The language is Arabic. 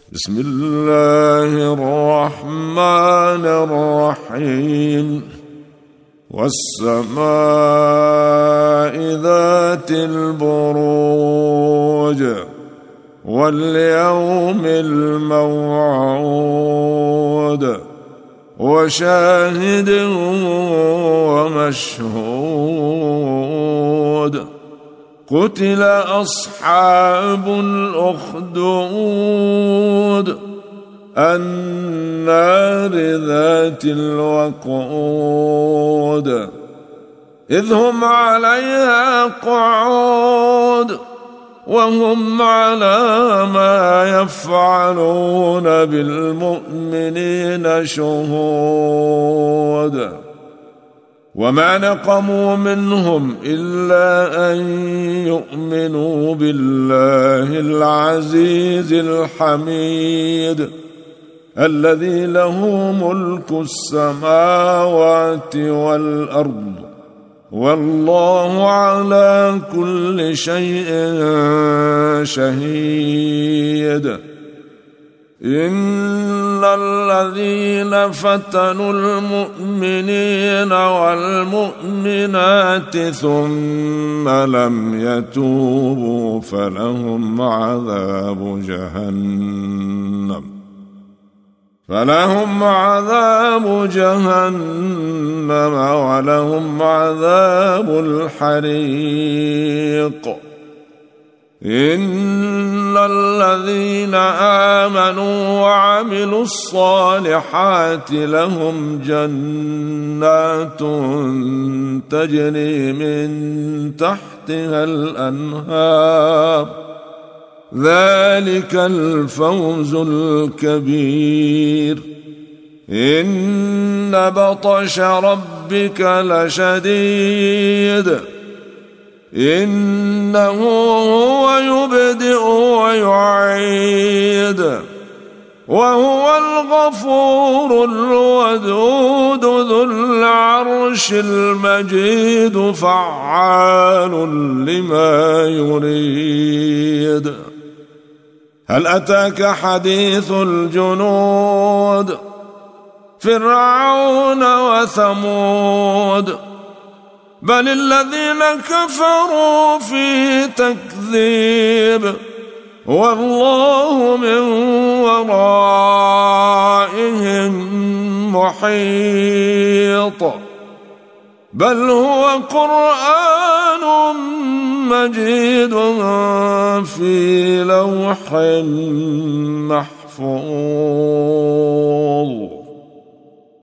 بسم الله الرحمن الرحيم والسماء ذات البروج واليوم الموعود وشاهد ومشهود قتل أصحاب الأخدود النار ذات الوقود إذ هم عليها قعود وهم على ما يفعلون بالمؤمنين شهود وما نقموا منهم إلا أن يؤمنوا بالله العزيز الحميد الذي له ملك السماوات والأرض والله على كل شيء شهيد إن الذين فتنوا المؤمنين والمؤمنات ثم لم يتوبوا فلهم عذاب جهنم ولهم عذاب الحريق إن الذين آمنوا وعملوا الصالحات لهم جنات تجري من تحتها الأنهار ذلك الفوز الكبير إن بطش ربك لشديد إنه هو يبدئ ويعيد وهو الغفور الودود ذو العرش المجيد فعال لما يريد هل أتاك حديث الجنود فرعون وثمود بل الذين كفروا في تكذيب والله من ورائهم محيط بل هو قرآن مجيد في لوح محفوظ.